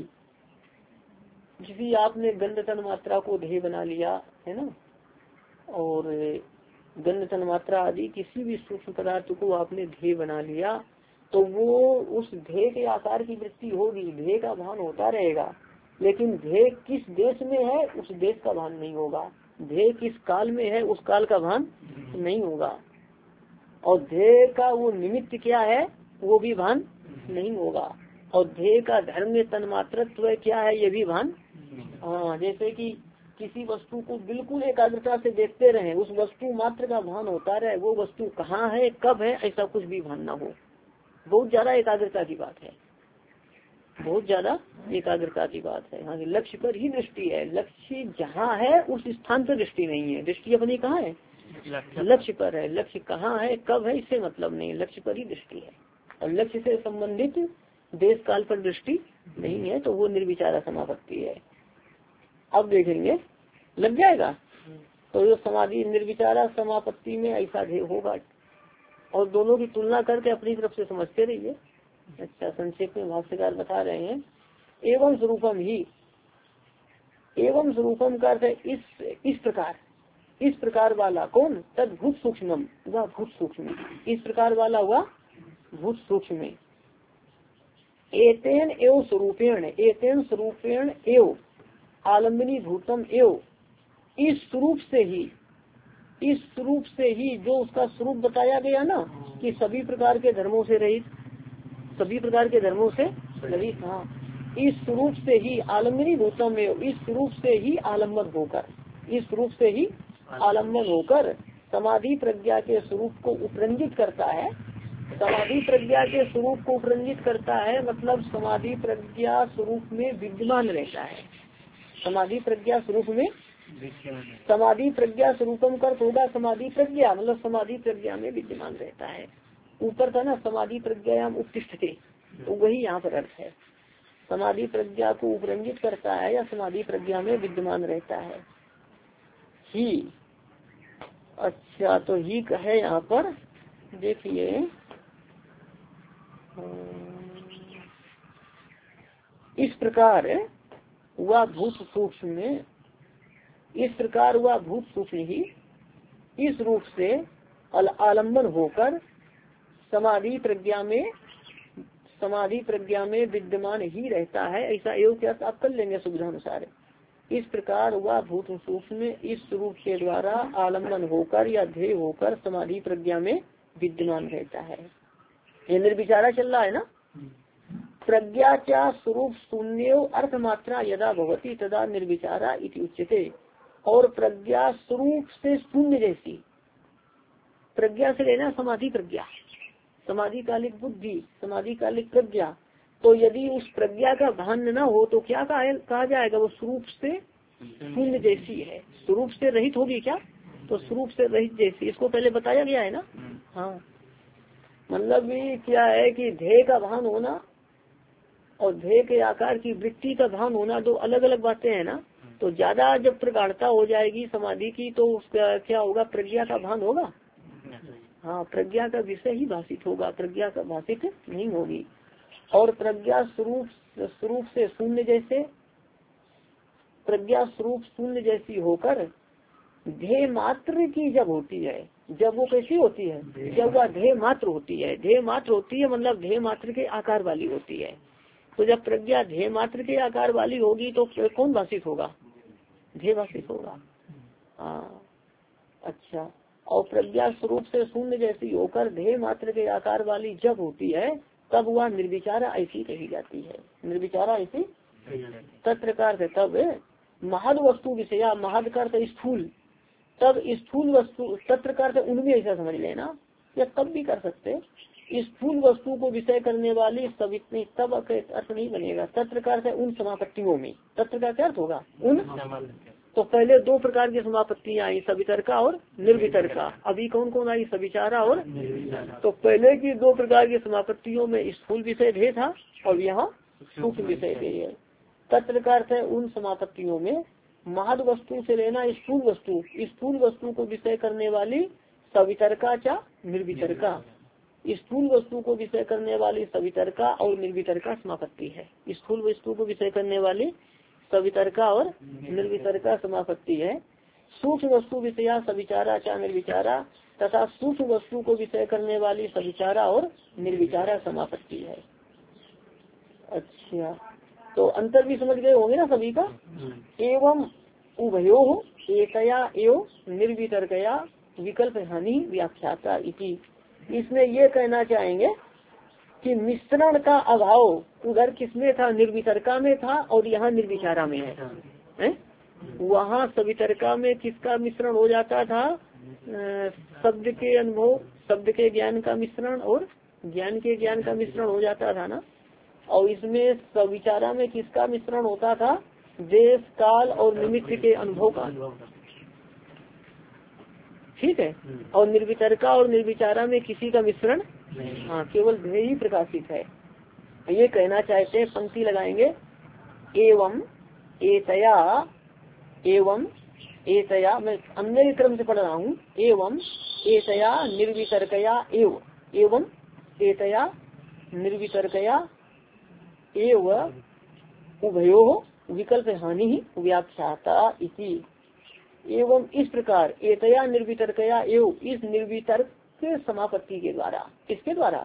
किसी आपने गंध तन्मात्रा को ध्येय बना लिया है ना, और गंध तन्मात्रा आदि किसी भी सूक्ष्म पदार्थ को आपने ध्येय बना लिया, तो वो उस ध्येय के आकार की वृत्ति होगी, ध्येय का भान होता रहेगा। लेकिन ध्येय किस देश में है उस देश का भान नहीं होगा, ध्येय किस काल में है उस काल का भान नहीं होगा, और ध्येय का वो निमित्त क्या है वो भी भान नहीं होगा, और ध्येय का धर्म में तन्मात्रत्व क्या है ये भी भान। हाँ, जैसे कि किसी वस्तु को बिल्कुल एकाग्रता से देखते रहे, उस वस्तु मात्र का भान होता रहे, वो वस्तु कहाँ है कब है ऐसा कुछ भी भान ना हो। बहुत ज्यादा एकाग्रता की बात है, बहुत ज्यादा एकाग्रता की बात है। हाँ, लक्ष्य पर ही दृष्टि है, लक्ष्य जहाँ है उस स्थान पर दृष्टि नहीं है। दृष्टि अपनी कहाँ है? लक्ष्य पर है। लक्ष्य कहाँ है कब है इससे मतलब नहीं, लक्ष्य पर ही दृष्टि है। और लक्ष्य से संबंधित देश काल पर दृष्टि नहीं है, तो वो निर्विचारा समापत्ति है। अब देखेंगे, लग जाएगा। तो जो समाधि निर्विचारा समापत्ति में ऐसा ध्येय होगा, और दोनों की तुलना करके अपनी तरफ से समझते रहिए। अच्छा, संक्षेप में भाष्यकार बता रहे हैं, एवं स्वरूपम ही, एवं स्वरूपम का अर्थ इस प्रकार वाला कौन? तद भूत सूक्ष्म, वह भूत सूक्ष्म, इस प्रकार वाला हुआ भूत सूक्ष्म। एतेन एव स्वरूपेण, एतेन स्वरूपेण एव आलम्बनी भूतम एव, इस स्वरूप से ही, इस स्वरूप से ही, जो उसका स्वरूप बताया गया ना कि सभी प्रकार के धर्मों से रहित, सभी प्रकार के धर्मों से रहित। हाँ, इस स्वरूप से ही आलम्बनी भूतम एव, इस स्वरूप से ही आलम्बन होकर, इस स्वरूप से ही आलम्बन होकर समाधि प्रज्ञा के स्वरूप को उपरंजित करता है। समाधि प्रज्ञा के स्वरूप को उपरंजित करता है मतलब समाधि प्रज्ञा स्वरूप में विद्यमान रहता है। समाधि प्रज्ञा स्वरूप में, समाधि प्रज्ञा स्वरूपम कर होगा समाधि प्रज्ञा, मतलब समाधि प्रज्ञा में विद्यमान रहता है। ऊपर था ना समाधि प्रज्ञायाम उत्तिष्ठते, तो वही यहाँ पर अर्थ है। समाधि प्रज्ञा को उपरंजित करता है या समाधि प्रज्ञा में विद्यमान रहता है। ही, अच्छा, तो ही है यहाँ पर, देखिए इस प्रकार वह भूत सूक्ष्म में, इस प्रकार वह भूत सूक्ष्म ही इस रूप से आलम्बन होकर समाधि प्रज्ञा में विद्यमान ही रहता है। ऐसा योग क्या आप कर लेंगे सुविधा अनुसार। इस प्रकार वह भूत सूक्ष्म इस रूप के द्वारा आलम्बन होकर या ध्येय होकर समाधि प्रज्ञा में विद्यमान रहता है। ये निर्विचारा चल रहा है ना। प्रज्ञा चा स्वरूप शून्य अर्थ मात्रा यदा भवती तदा निर्विचारा इति उच्यते। और प्रज्ञा स्वरूप से शून्य जैसी, प्रज्ञा से लेना समाधि प्रज्ञा, समाधि कालिक बुद्धि, समाधि कालिक प्रज्ञा। तो यदि उस प्रज्ञा का भान न हो तो क्या कहा जाएगा, वो स्वरूप से शून्य जैसी है। स्वरूप से रहित होगी क्या, तो स्वरूप से रहित जैसी, इसको पहले बताया गया है ना। हाँ, मतलब ये क्या है कि ध्येय का भान होना और ध्येय के आकार की वृत्ति का भान होना दो अलग अलग बातें हैं ना। तो ज्यादा जब प्रगाढ़ता हो जाएगी समाधि की तो उसका क्या होगा, प्रज्ञा का भान होगा। हाँ, प्रज्ञा का विषय ही भाषित होगा, प्रज्ञा का भाषित नहीं होगी। और प्रज्ञा स्वरूप से शून्य जैसे, प्रज्ञा स्वरूप शून्य जैसी होकर ध्येय मात्र की जब होती है, जब वो कैसी होती है, जब वह ध्येय मात्र होती है। ध्येय मात्र होती है मतलब ध्येय मात्र के आकार वाली होती है। तो जब प्रज्ञा ध्येय मात्र के आकार वाली होगी तो कौन भाषित होगा, ध्येय भाषित होगा। हाँ, अच्छा। और प्रज्ञा स्वरूप से शून्य जैसी होकर ध्येय मात्र के आकार वाली जब होती है तब वह निर्विचारा ऐसी कही जाती है। निर्विचारा ऐसी तत्रकार से तब महद वस्तु विषया, महद कर स्थूल, तब स्थूल वस्तु, तत्रकार से उनमें ऐसा समझ लेना, या तब भी कर सकते, स्थूल वस्तु को विषय करने वाली सवितनी, तब अर्थ नहीं बनेगा। तत्रकार से उन समापत्तियों में, तत्र का क्या अर्थ होगा, उन। तो पहले दो प्रकार की समापत्तियां आई, सवितर्का और निर्वितर्का। अभी कौन कौन आई, सविचारा और। तो पहले की दो प्रकार की समापत्तियों में स्थूल विषय ध्येय था और यहाँ सूक्ष्म विषय ध्येय है। तत्रकार से उन समापत्तियों में महद वस्तु से लेना स्थूल वस्तु, स्थूल वस्तु को विषय करने वाली सवितर्का चा निर्वितर्का, स्थूल वस्तु को विषय करने वाली सवितर्का और निर्वितर्का समापत्ति है। स्थूल वस्तु को विषय करने वाली सवितर्का और निर्वितर्का समापत्ति है। सूक्ष्म वस्तु विषया सविचारा चा निर्विचारा तथा सूक्ष्म वस्तु को विषय करने वाली सविचारा और निर्विचारा समापत्ति है। अच्छा, तो अंतर भी समझ गए होंगे ना सभी का। एवं उभयो एकया एवं निर्वितर्कया विकल्प हानि व्याख्याता इति। इसमें ये कहना चाहेंगे कि मिश्रण का अभाव उधर किसमें था, निर्वितर्का में था और यहाँ निर्विचारा में है। वहाँ सवितर्का में किसका मिश्रण हो जाता था, शब्द के अनुभव, शब्द के ज्ञान का मिश्रण और ज्ञान के ज्ञान का मिश्रण हो जाता था ना। और इसमें सविचारा में किसका मिश्रण होता था, देश काल और निमित्त के अनुभव का। ठीक है। और निर्वितर्का और निर्विचारा में किसी का मिश्रण, हाँ, केवल ध्येय ही प्रकाशित है। ये कहना चाहते हैं, पंक्ति लगाएंगे, एवं एतया, एवं एतया, मैं अन्य क्रम से पढ़ रहा हूँ, एवं एतया निर्वितर्कया एवं एतया निर्वितर्कया एव उभयो विकल्प हानि व्याख्याता इति। एवं इस प्रकार एतया निर्वितर्कया एव, इस निर्वितर्क समापत्ति के द्वारा, किसके द्वारा,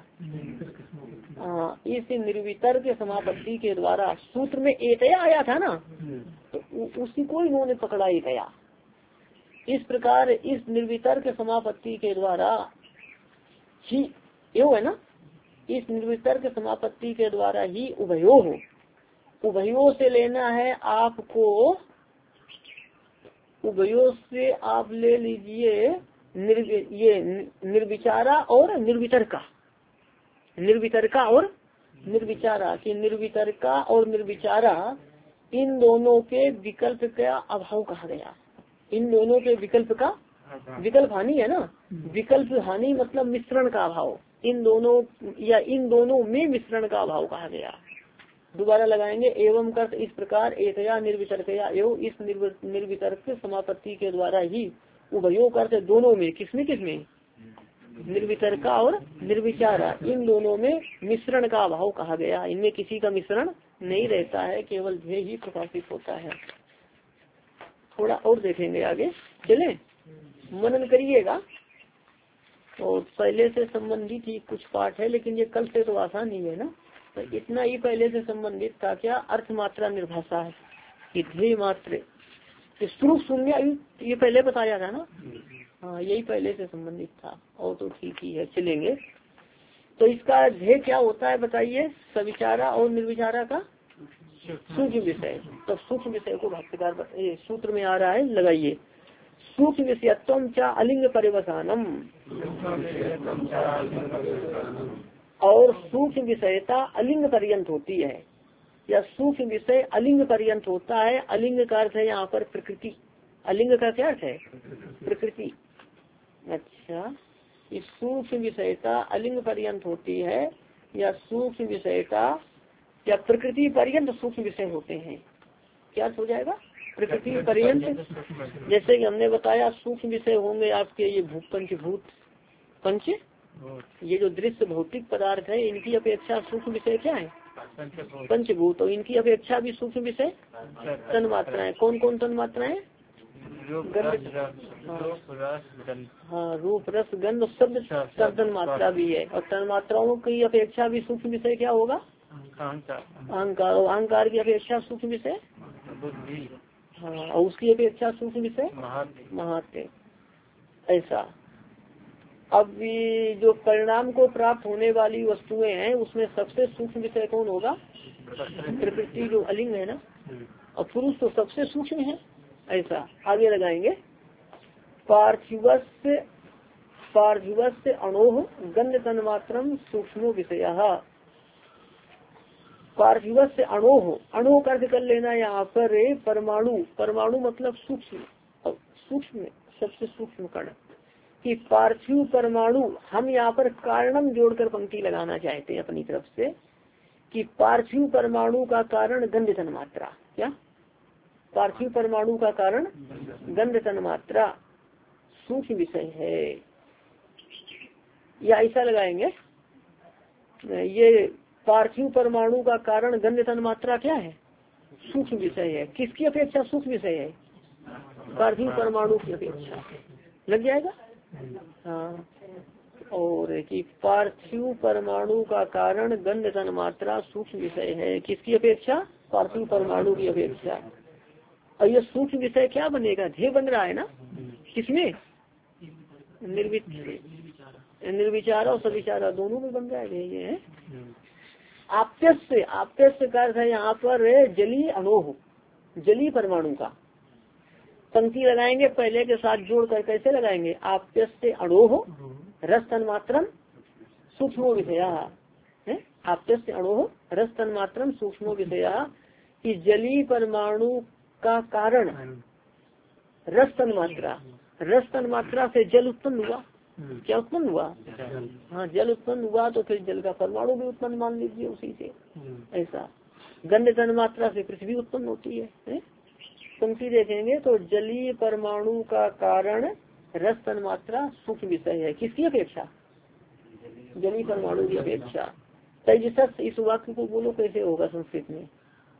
इस निर्वितर्क समापत्ति के द्वारा। सूत्र में एतया आया था ना, तो उसी को इन्होंने पकड़ा एतया। इस प्रकार इस निर्वितर्क समापत्ति के द्वारा ही, एव है ना, इस निर्वितर्क समापत्ति के द्वारा ही उभयो हो, उभयो से लेना है आपको, उभयो से आप ले लीजिए ये निर्विचारा और निर्वितर्का, निर्वितर्का और निर्विचारा, कि निर्वितर्का और निर्विचारा इन दोनों के विकल्प का अभाव कहा गया। इन दोनों के विकल्प का, विकल्प हानि है ना, विकल्प हानि मतलब मिश्रण का अभाव, इन दोनों या इन दोनों में मिश्रण का अभाव कहा गया। दोबारा लगाएंगे, एवं कर्त इस प्रकार एकया निर्वितर्कया एवं, इस निर्वितर्क समापत्ति के द्वारा ही उभयो करते दोनों में, किसमें किसमें, निर्वितर्का और निर्विचारा, इन दोनों में मिश्रण का अभाव कहा गया। इनमें किसी का मिश्रण नहीं रहता है, केवल ध्येय ही प्रकाशित होता है। थोड़ा और देखेंगे आगे, चले मनन करिएगा। और पहले से संबंधित ही कुछ पाठ है, लेकिन ये कल से तो आसान ही है ना, तो इतना ही पहले से संबंधित था। क्या अर्थ मात्रा निर्भाषा है, कि ध्येय मात्र स्वरूप शून्य, ये पहले बताया था ना। हाँ, यही पहले से संबंधित था, और तो ठीक ही है, चलेंगे। तो इसका ध्येय क्या होता है बताइए, सविचारा और निर्विचारा का सूक्ष्म विषय। तो सूक्ष्म विषय को भाष्यकार बताइए, सूत्र में आ रहा है, लगाइए। सूक्ष्म विषयत्वम चा अलिंग परिवसानम, और सूक्ष्म विषयता अलिंग पर्यंत होती है, या सूक्ष्म विषय अलिंग पर्यंत होता है। अलिंग का अर्थ है यहाँ पर प्रकृति। अलिंग का क्या अर्थ है, प्रकृति। अच्छा, इस सूक्ष्म विषयता अलिंग पर्यंत होती है, या सूक्ष्म विषयता या प्रकृति पर्यंत सूक्ष्म विषय होते हैं। क्या हो जाएगा, प्रकृति पर्यंत। जैसे कि हमने बताया सूक्ष्म विषय होंगे आपके ये पंचभूत, पंच, ये जो दृश्य भौतिक पदार्थ है, इनकी अपेक्षा सूक्ष्म विषय क्या है, पंचभूत। तो इनकी अपेक्षा भी सूक्ष्म विषय तन मात्राएं। कौन कौन तन मात्राएं, हाँ, रूप रस गंध शब्द तन मात्रा भी है। और तन मात्राओं की अपेक्षा भी सूक्ष्म विषय क्या होगा, अहंकार। और अहंकार की अपेक्षा सूक्ष्म विषय बुद्धि, हाँ, और उसकी अपेक्षा सूक्ष्म विषय महात्म्य। ऐसा। अब ये जो परिणाम को प्राप्त होने वाली वस्तुएं हैं, उसमें सबसे सूक्ष्म विषय कौन होगा, प्रकृति जो अलिंग है ना, और पुरुष तो सबसे सूक्ष्म है। ऐसा आगे लगाएंगे। पार्थिवस्य अणोह गंध तन्मात्रम सूक्ष्मो विषयः। पार्थिवस्य अणोह, अणु का अर्थ कर लेना यहाँ पर परमाणु। परमाणु मतलब सूक्ष्म, सूक्ष्म सबसे सूक्ष्म कण। कि पार्थिव परमाणु, हम यहाँ पर कारणम जोड़कर पंक्ति लगाना चाहते हैं अपनी तरफ से, कि पार्थिव परमाणु का कारण गंध तन्मात्रा। क्या, पार्थिव परमाणु का कारण गंध तन्मात्रा सूक्ष्म विषय है, या ऐसा लगाएंगे। ये पार्थिव परमाणु का कारण गंध तन्मात्रा क्या है, सूक्ष्म विषय है। किसकी अपेक्षा सूक्ष्म विषय है, पार्थिव परमाणु की अपेक्षा। लग जाएगा, हाँ। और कि पार्थिव परमाणु का कारण गंध तन्मात्रा सूक्ष्म विषय है, किसकी अपेक्षा, पार्थिव परमाणु की अपेक्षा। और ये सूक्ष्म विषय क्या बनेगा, ध्येय बन रहा है ना, किसमें, निर्विचार और सविचारा दोनों में बन जाएगा ये। आप्यस्य का अर्थ है यहाँ पर जलीय अणोह, जलीय परमाणु का। पंक्ति लगाएंगे पहले के साथ जोड़कर, कैसे लगाएंगे, आप्यस्य अणोह रस तन्मात्रम सूक्ष्मो विषयः। आप्यस्य अणोह रस तन्मात्रम सूक्ष्मो विषयः, कि जलीय परमाणु का कारण रस तन्मात्रा। रस तन्मात्रा से जल उत्पन्न हुआ। क्या उत्पन्न हुआ, हाँ, जल उत्पन्न हुआ, तो फिर जल का परमाणु भी उत्पन्न मान लीजिए उसी से। ऐसा। गंध तन्मात्रा से पृथ्वी उत्पन्न होती है। पंक्ति देखेंगे तो जलीय परमाणु का कारण रस तन्मात्रा सूक्ष्म विषय है, किसकी अपेक्षा, जलीय परमाणु की अपेक्षा। तेजस, इस वाक्य को बोलो कैसे होगा संस्कृत में,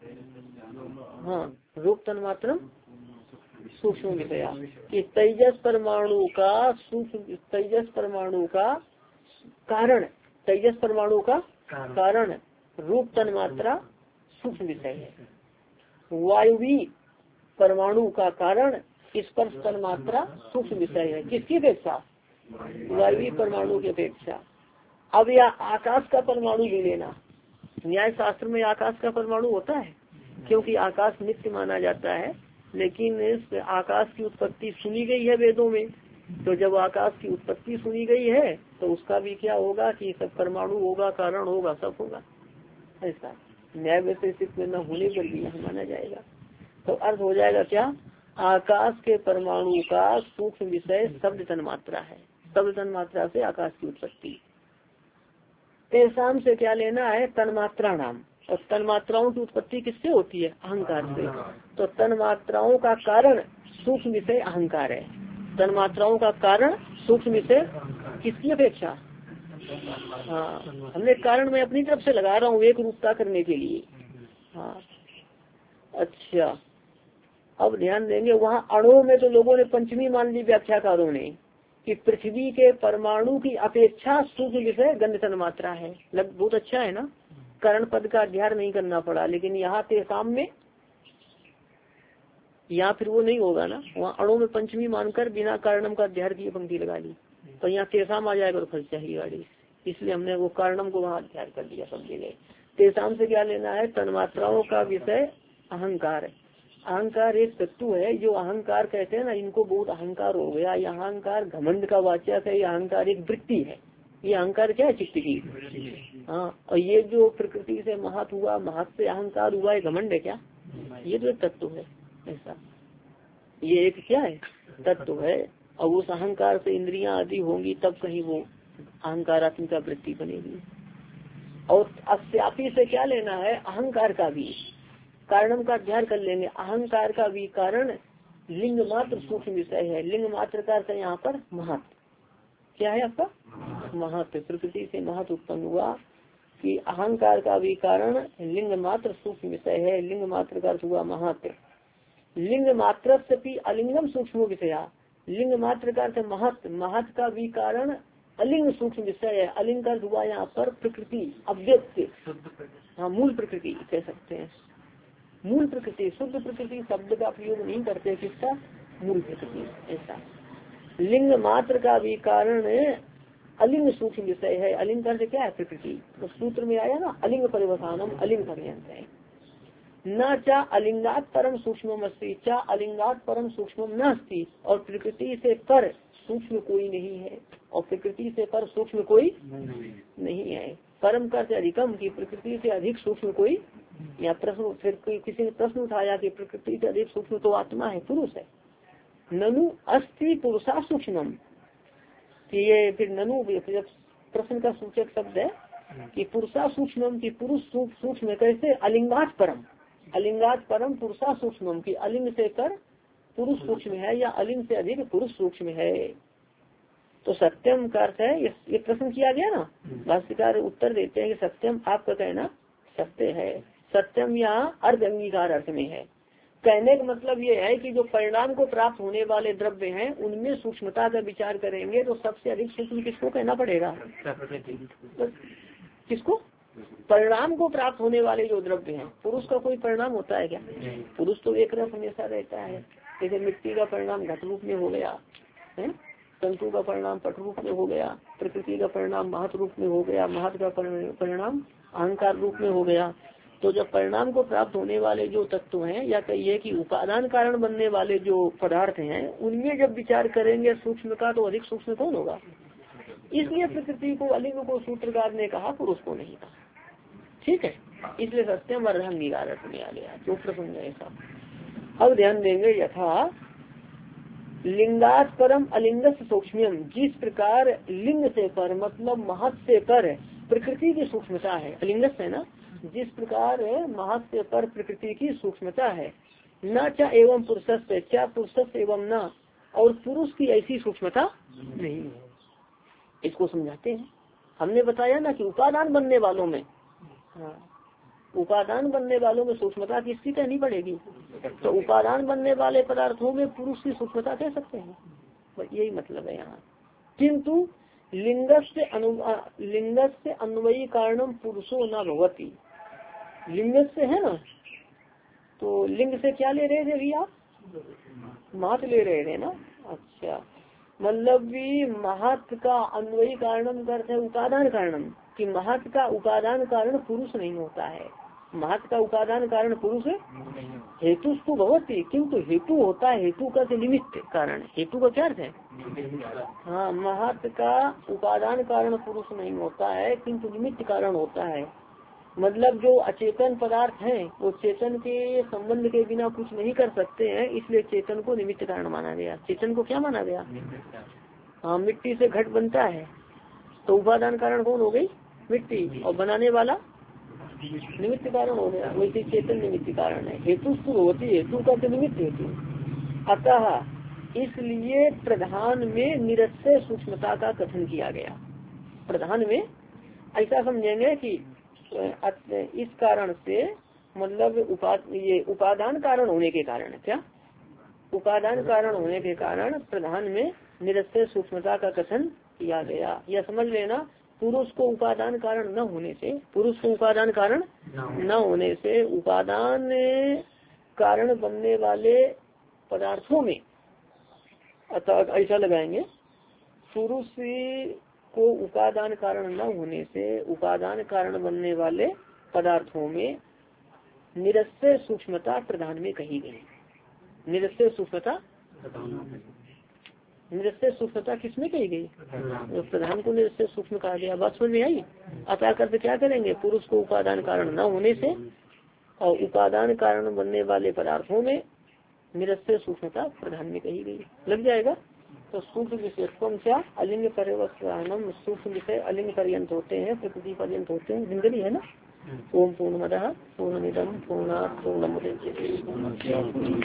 हाँ, रूप तन्मात्रम सूक्ष्म विषया। कि तेजस परमाणु का सूक्ष्म, तेजस परमाणु का कारण, तेजस परमाणु का कारण रूप तन्मात्रा सूक्ष्म विषय है। वायुवी परमाणु का कारण स्पर्श तन्मात्रा सूक्ष्म विषय है, किसकी अपेक्षा, वायुवी परमाणु की अपेक्षा। अब यह आकाश का परमाणु भी लेना। न्याय शास्त्र में आकाश का परमाणु होता है, क्योंकि आकाश नित्य माना जाता है। लेकिन इस आकाश की उत्पत्ति सुनी गई है वेदों में, तो जब आकाश की उत्पत्ति सुनी गई है तो उसका भी क्या होगा कि सब परमाणु होगा, कारण होगा, सब होगा। ऐसा न्याय वैशेषिक में न होने पर भी यह माना जाएगा। तो अर्थ हो जाएगा क्या, आकाश के परमाणु का सूक्ष्म विषय शब्द तन्मात्रा है। शब्द तन्मात्रा से आकाश की उत्पत्ति। तेसाम से क्या लेना है, तन्मात्रा नाम। और तन्मात्राओं की उत्पत्ति किससे होती है, अहंकार से। तो तन्मात्राओं का कारण सूक्ष्म विषय अहंकार है। तन्मात्राओं का कारण सूक्ष्म विषय किसकी अपेक्षा, हाँ, हमने कारण में अपनी तरफ से लगा रहा हूँ एक रूपता करने के लिए, हाँ। अच्छा, अब ध्यान देंगे, वहाँ अणु में तो लोगों ने पंचमी मान ली व्याख्याकारों ने, कि पृथ्वी के परमाणु की अपेक्षा सूक्ष्म विषय गंध तन्मात्रा है। बहुत अच्छा है ना, करण पद का अध्ययन नहीं करना पड़ा। लेकिन यहाँ तेसाम में, यहाँ फिर वो नहीं होगा ना, वहाँ अणु में पंचमी मानकर बिना कारणम का अध्ययन की पंक्ति लगा ली, तो यहाँ तेसाम आ जाएगा तो फंस जाएगी गाड़ी। इसलिए हमने वो कारणम को वहाँ अध्ययन कर लिया सब जगह। तेसाम से क्या लेना है, तन्मात्राओं का विषय अहंकार। अहंकार एक तत्व है, जो अहंकार कहते हैं ना, इनको बहुत अहंकार हो गया। ये अहंकार घमंड का वाचक है, ये अहंकार एक वृत्ति है। ये अहंकार क्या है, चित्त की। हाँ, और ये जो प्रकृति से महत हुआ, महत से अहंकार हुआ, ये घमंड है क्या, ये तो एक तत्व है ऐसा। ये एक क्या है, तत्व है। और उस अहंकार से इंद्रियां आदि होंगी तब कहीं वो अहंकारात्मिका वृत्ति बनेगी। और अस्यापी से क्या लेना है, अहंकार का भी कारणम का अध्ययन कर लेंगे। अहंकार का भी कारण लिंग मात्र सूक्ष्म विषय है। लिंग मात्र का अर्थ यहाँ पर महत, क्या है आपका, महत। प्रकृति से महत उत्पन्न हुआ कि अहंकार का भी कारण लिंग मात्र सूक्ष्म विषय है। लिंग मात्र का अर्थ हुआ महत। लिंग मात्र से अलिंगम सूक्ष्म विषया, लिंग मात्र का अर्थ महत, महत का भी कारण अलिंग सूक्ष्म विषय है। अलिंग का अर्थ हुआ यहाँ पर प्रकृति, अव्यक्त, हाँ मूल प्रकृति कह सकते हैं। मूल प्रकृति, शुद्ध प्रकृति शब्द का प्रयोग नहीं करते, किसका, मूल प्रकृति ऐसा। लिंग मात्र का भी कारण अलिंग सूक्ष्म विषय है। अलिंग का अर्थ क्या है, प्रकृति। तो सूत्र में आया ना, अलिंग परिवसानम, अलिंग पर्यंत है। न चा अलिंगात परम सूक्ष्म अस्ति, चा अलिंगात परम सूक्ष्म नास्ति। और प्रकृति से पर सूक्ष्म कोई नहीं है, और प्रकृति से पर सूक्ष्म कोई नहीं है। परम का से अधिकम की प्रकृति से अधिक सूक्ष्म कोई, या प्रश्न फिर किसी ने प्रश्न उठाया कि प्रकृति से अधिक सूक्ष्म तो आत्मा है, पुरुष है। ननु अस्ति पुरुषा सूक्ष्मम, ये फिर ननु प्रश्न का सूचक शब्द है कि पुरुषा सूक्ष्मम की पुरुष सूक्ष्म कैसे, अलिंगात परम, अलिंगात परम पुरुषा सूक्ष्मम की अलिंग से कर पुरुष सूक्ष्म है, या अलिंग से अधिक पुरुष सूक्ष्म है। तो सत्यम का अर्थ है, ये प्रश्न किया गया ना, भाष्यकार उत्तर देते हैं कि सत्यम आपका कहना सत्य है। सत्यम यहाँ अर्ध अंगीकार अर्थ में है। कहने का मतलब ये है कि जो परिणाम को प्राप्त होने वाले द्रव्य हैं उनमें सूक्ष्मता का विचार करेंगे तो सबसे अधिक सूक्ष्म किसको कहना पड़ेगा, तो किसको, परिणाम को प्राप्त होने वाले जो द्रव्य हैं। पुरुष का कोई परिणाम होता है क्या, पुरुष तो एक रस हमेशा रहता है। जैसे मिट्टी का परिणाम घट रूप में हो गया है, तंतु का परिणाम पट रूप में हो गया, प्रकृति का परिणाम महत रूप में हो गया, महत का परिणाम अहंकार रूप में हो गया। तो जब परिणाम को प्राप्त होने वाले जो तत्व हैं, या कहिए कि उपादान कारण बनने वाले जो पदार्थ हैं, उनमें जब विचार करेंगे सूक्ष्म का, तो अधिक सूक्ष्म कौन होगा। इसलिए प्रकृति को, अलिंग को सूत्रकार ने कहा, पुरुष को नहीं कहा। ठीक है, इसलिए सत्यम और अंगीकार अर्थ में आ गया जो प्रसंग है ऐसा। अब ध्यान देंगे, यथा लिंगात परम अलिंगस सूक्ष्म, जिस प्रकार लिंग से पर मतलब महत से पर प्रकृति की सूक्ष्मता है, अलिंगस है ना, जिस प्रकार महत से पर प्रकृति की सूक्ष्मता है, न चा एवं पुरुष से, चा पुरुष एवं न, और पुरुष की ऐसी सूक्ष्मता नहीं है। इसको समझाते हैं। हमने बताया ना कि उपादान बनने वालों में, हाँ, उपादान बनने वालों में सूक्ष्मता किसकी कहनी पड़ेगी, तो उपादान बनने वाले पदार्थों में पुरुष की सूक्ष्मता कह सकते हैं, यही मतलब है यहाँ। किंतु लिंगस से अन्वयी कारणम पुरुषो न भवति, लिंग से है ना, तो लिंग से क्या ले रहे थे अभी आप, महत ले रहे थे ना। अच्छा, मतलब भी महत का अन्वयी कारणम करते हैं उपादान कारणम, कि महत का उपादान कारण पुरुष नहीं होता है। महत का उपादान कारण पुरुष हेतु तो भवती, किंतु हेतु होता है, हेतु का निमित्त कारण। हेतु का क्या अर्थ है, हाँ, महत का उपादान कारण पुरुष नहीं होता है, किंतु निमित्त कारण होता है। मतलब जो अचेतन पदार्थ हैं वो चेतन के संबंध के बिना कुछ नहीं कर सकते हैं, इसलिए चेतन को निमित्त कारण माना गया। चेतन को क्या माना गया, हाँ, मिट्टी से घट बनता है तो उपादान कारण कौन हो गई, मिट्टी, और बनाने वाला निमित्त कारण हो गया। वैसे चेतन निमित्त कारण है। हेतु होती है, हेतु का निमित्त हेतु। अतः इसलिए प्रधान में निरस्य सूक्ष्मता का कथन किया गया। प्रधान में ऐसा समझेंगे कि इस कारण से, मतलब ये उपादान कारण होने के कारण, क्या उपादान कारण होने के कारण प्रधान में निरस्य सूक्ष्मता का कथन किया गया। यह समझ लेना, पुरुष को उपादान कारण न होने से, पुरुष को उपादान कारण न होने से उपादान कारण बनने वाले पदार्थों में, अतः ऐसा लगाएंगे, पुरुष को उपादान कारण न होने से उपादान कारण बनने वाले पदार्थों में निरस्य सूक्ष्मता प्रधान में कही गई। निरस्य सूक्ष्मता, निरस्य सूक्ष्मता किसमें कही गई? तो प्रधान को निरस्य सूक्ष्म कहा गया। बात समझ में आई? अतः करते क्या करेंगे? पुरुष को उपादान कारण न होने से और उपादान कारण बनने वाले पदार्थों में निरस्य सूक्ष्मता प्रधान में कही गई। लग जाएगा। तो सूक्ष्म विशेषत्व क्या? अलिंग पर्यवसानम, सूक्ष्म विषय अलिंग पर्यंत होते हैं, प्रकृति पर्यंत होते हैं, लिंगली है ना। ओम पूर्णमदः पूर्णमिदं पूर्णात् पूर्णमुदच्यते।